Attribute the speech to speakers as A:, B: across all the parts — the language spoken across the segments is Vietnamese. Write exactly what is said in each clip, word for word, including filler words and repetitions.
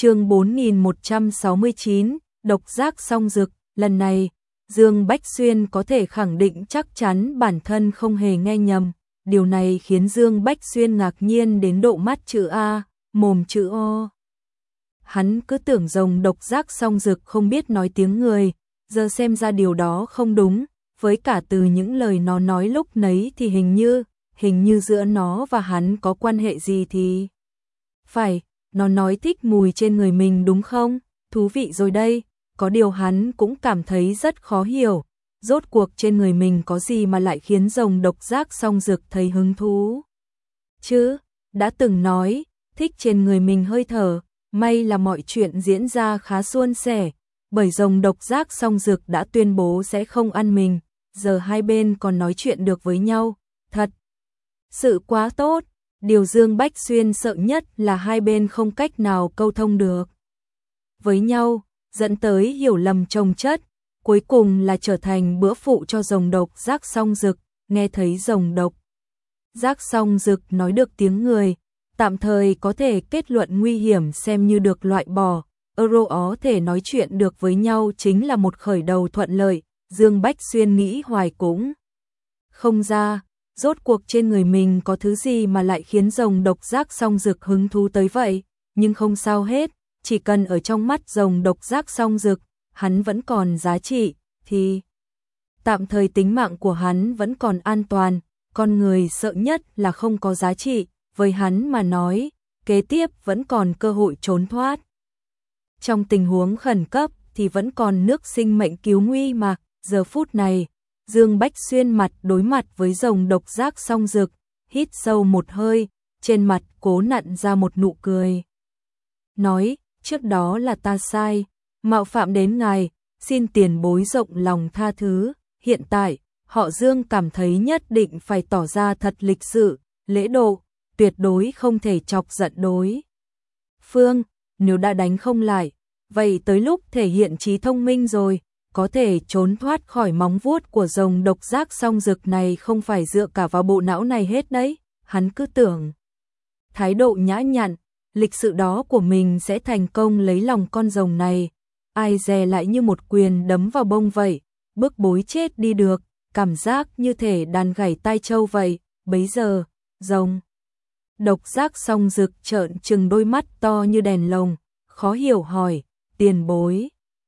A: Chương bốn nghìn một trăm sáu mươi chín, độc giác song dực. Lần này, Dương Bách Xuyên có thể khẳng định chắc chắn bản thân không hề nghe nhầm. Điều này khiến Dương Bách Xuyên ngạc nhiên đến độ mắt chữ A, mồm chữ O. Hắn cứ tưởng rồng độc giác song dực không biết nói tiếng người, giờ xem ra điều đó không đúng. Với cả từ những lời nó nói lúc nấy thì hình như, hình như giữa nó và hắn có quan hệ gì thì... Phải, nó nói thích mùi trên người mình đúng không? Thú vị rồi đây, có điều hắn cũng cảm thấy rất khó hiểu. Rốt cuộc trên người mình có gì mà lại khiến rồng độc giác song dực thấy hứng thú? Chứ, đã từng nói, thích trên người mình hơi thở, may là mọi chuyện diễn ra khá suôn sẻ, bởi rồng độc giác song dực đã tuyên bố sẽ không ăn mình, giờ hai bên còn nói chuyện được với nhau, thật sự quá tốt. Điều Dương Bách Xuyên sợ nhất là hai bên không cách nào câu thông được với nhau, dẫn tới hiểu lầm chồng chất, cuối cùng là trở thành bữa phụ cho rồng độc giác song dực. Nghe thấy rồng độc giác song dực nói được tiếng người, tạm thời có thể kết luận nguy hiểm xem như được loại bỏ. Euro có thể nói chuyện được với nhau chính là một khởi đầu thuận lợi. Dương Bách Xuyên nghĩ hoài cũng không ra, rốt cuộc trên người mình có thứ gì mà lại khiến rồng độc giác song dực hứng thú tới vậy. Nhưng không sao hết, chỉ cần ở trong mắt rồng độc giác song dực, hắn vẫn còn giá trị, thì tạm thời tính mạng của hắn vẫn còn an toàn. Con người sợ nhất là không có giá trị, với hắn mà nói, kế tiếp vẫn còn cơ hội trốn thoát. Trong tình huống khẩn cấp thì vẫn còn nước sinh mệnh cứu nguy mà. Giờ phút này, Dương Bách Xuyên mặt đối mặt với rồng độc giác song dực, hít sâu một hơi, trên mặt cố nặn ra một nụ cười. Nói, trước đó là ta sai, mạo phạm đến ngài, xin tiền bối rộng lòng tha thứ. Hiện tại, họ Dương cảm thấy nhất định phải tỏ ra thật lịch sự, lễ độ, tuyệt đối không thể chọc giận đối phương. Nếu đã đánh không lại, vậy tới lúc thể hiện trí thông minh rồi, có thể trốn thoát khỏi móng vuốt của rồng độc giác song dực này không phải dựa cả vào bộ não này hết đấy. Hắn cứ tưởng thái độ nhã nhặn, lịch sự đó của mình sẽ thành công lấy lòng con rồng này, ai dè lại như một quyền đấm vào bông vậy, bức bối chết đi được, cảm giác như thể đàn gảy tai trâu vậy. Bấy giờ, rồng độc giác song dực trợn trừng đôi mắt to như đèn lồng, khó hiểu hỏi, tiền bối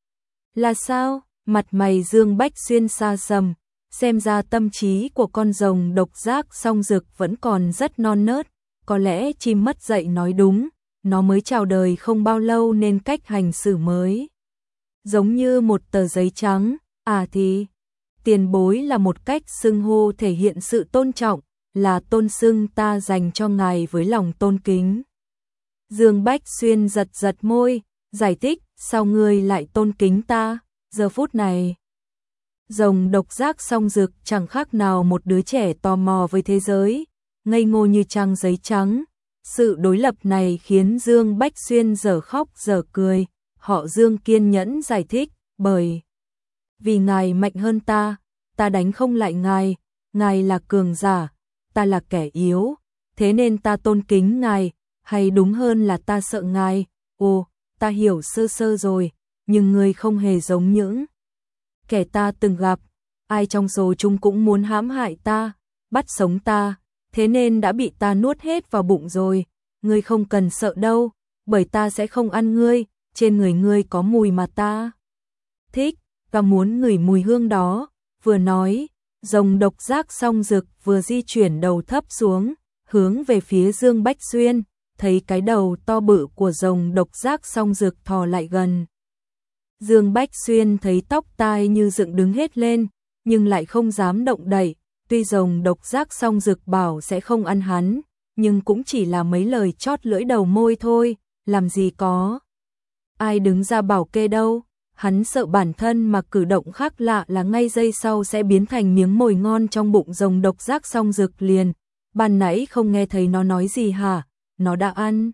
A: là sao? Mặt mày Dương Bách Xuyên xa sầm, xem ra tâm trí của con rồng độc giác song dực vẫn còn rất non nớt. Có lẽ chim mất dạy nói đúng, nó mới chào đời không bao lâu nên cách hành xử mới giống như một tờ giấy trắng. À thì, tiền bối là một cách xưng hô thể hiện sự tôn trọng, là tôn xưng ta dành cho ngài với lòng tôn kính. Dương Bách Xuyên giật giật môi, giải thích, sao ngươi lại tôn kính ta? Giờ phút này, rồng độc giác song dực chẳng khác nào một đứa trẻ tò mò với thế giới, ngây ngô như trang giấy trắng. Sự đối lập này khiến Dương Bách Xuyên dở khóc dở cười. Họ Dương kiên nhẫn giải thích, bởi vì ngài mạnh hơn ta, ta đánh không lại ngài, ngài là cường giả, ta là kẻ yếu, thế nên ta tôn kính ngài, hay đúng hơn là ta sợ ngài. Ồ, ta hiểu sơ sơ rồi, nhưng ngươi không hề giống những kẻ ta từng gặp, ai trong số chúng cũng muốn hãm hại ta, bắt sống ta, thế nên đã bị ta nuốt hết vào bụng rồi. Ngươi không cần sợ đâu, bởi ta sẽ không ăn ngươi, trên người ngươi có mùi mà ta thích, và muốn ngửi mùi hương đó. Vừa nói, rồng độc giác song dực vừa di chuyển đầu thấp xuống, hướng về phía Dương Bách Xuyên, thấy cái đầu to bự của rồng độc giác song dực thò lại gần. Dương Bách Xuyên thấy tóc tai như dựng đứng hết lên, nhưng lại không dám động đậy. Tuy rồng độc giác song dực bảo sẽ không ăn hắn, nhưng cũng chỉ là mấy lời chót lưỡi đầu môi thôi, làm gì có ai đứng ra bảo kê đâu. Hắn sợ bản thân mà cử động khác lạ là ngay giây sau sẽ biến thành miếng mồi ngon trong bụng rồng độc giác song dực liền. Ban nãy không nghe thấy nó nói gì hả? Nó đã ăn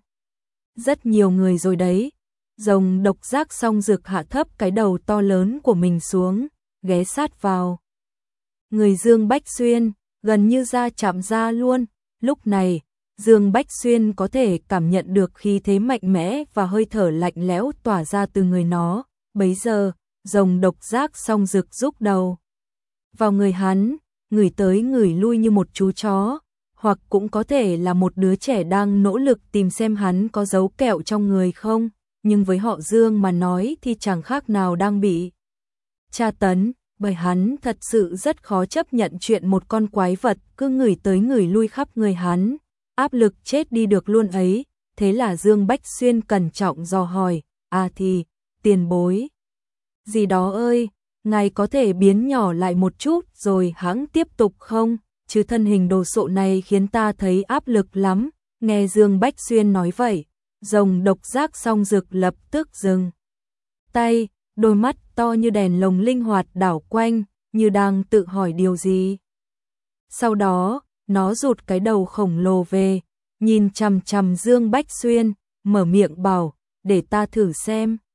A: rất nhiều người rồi đấy. Rồng độc giác song dực hạ thấp cái đầu to lớn của mình xuống, ghé sát vào người Dương Bách Xuyên, gần như da chạm da luôn. Lúc này, Dương Bách Xuyên có thể cảm nhận được khí thế mạnh mẽ và hơi thở lạnh lẽo tỏa ra từ người nó. Bấy giờ, rồng độc giác song rực rúc đầu vào người hắn, ngửi tới ngửi lui như một chú chó, hoặc cũng có thể là một đứa trẻ đang nỗ lực tìm xem hắn có giấu kẹo trong người không, nhưng với họ Dương mà nói thì chẳng khác nào đang bị tra tấn, bởi hắn thật sự rất khó chấp nhận chuyện một con quái vật cứ ngửi tới ngửi lui khắp người hắn, áp lực chết đi được luôn ấy. Thế là Dương Bách Xuyên cẩn trọng dò hỏi, à thì, tiền bối gì đó ơi, ngài có thể biến nhỏ lại một chút rồi hãng tiếp tục không, chứ thân hình đồ sộ này khiến ta thấy áp lực lắm. Nghe Dương Bách Xuyên nói vậy, rồng độc giác song rực lập tức dừng tay, đôi mắt to như đèn lồng linh hoạt đảo quanh, như đang tự hỏi điều gì. Sau đó, nó rụt cái đầu khổng lồ về, nhìn chằm chằm Dương Bách Xuyên, mở miệng bảo, để ta thử xem.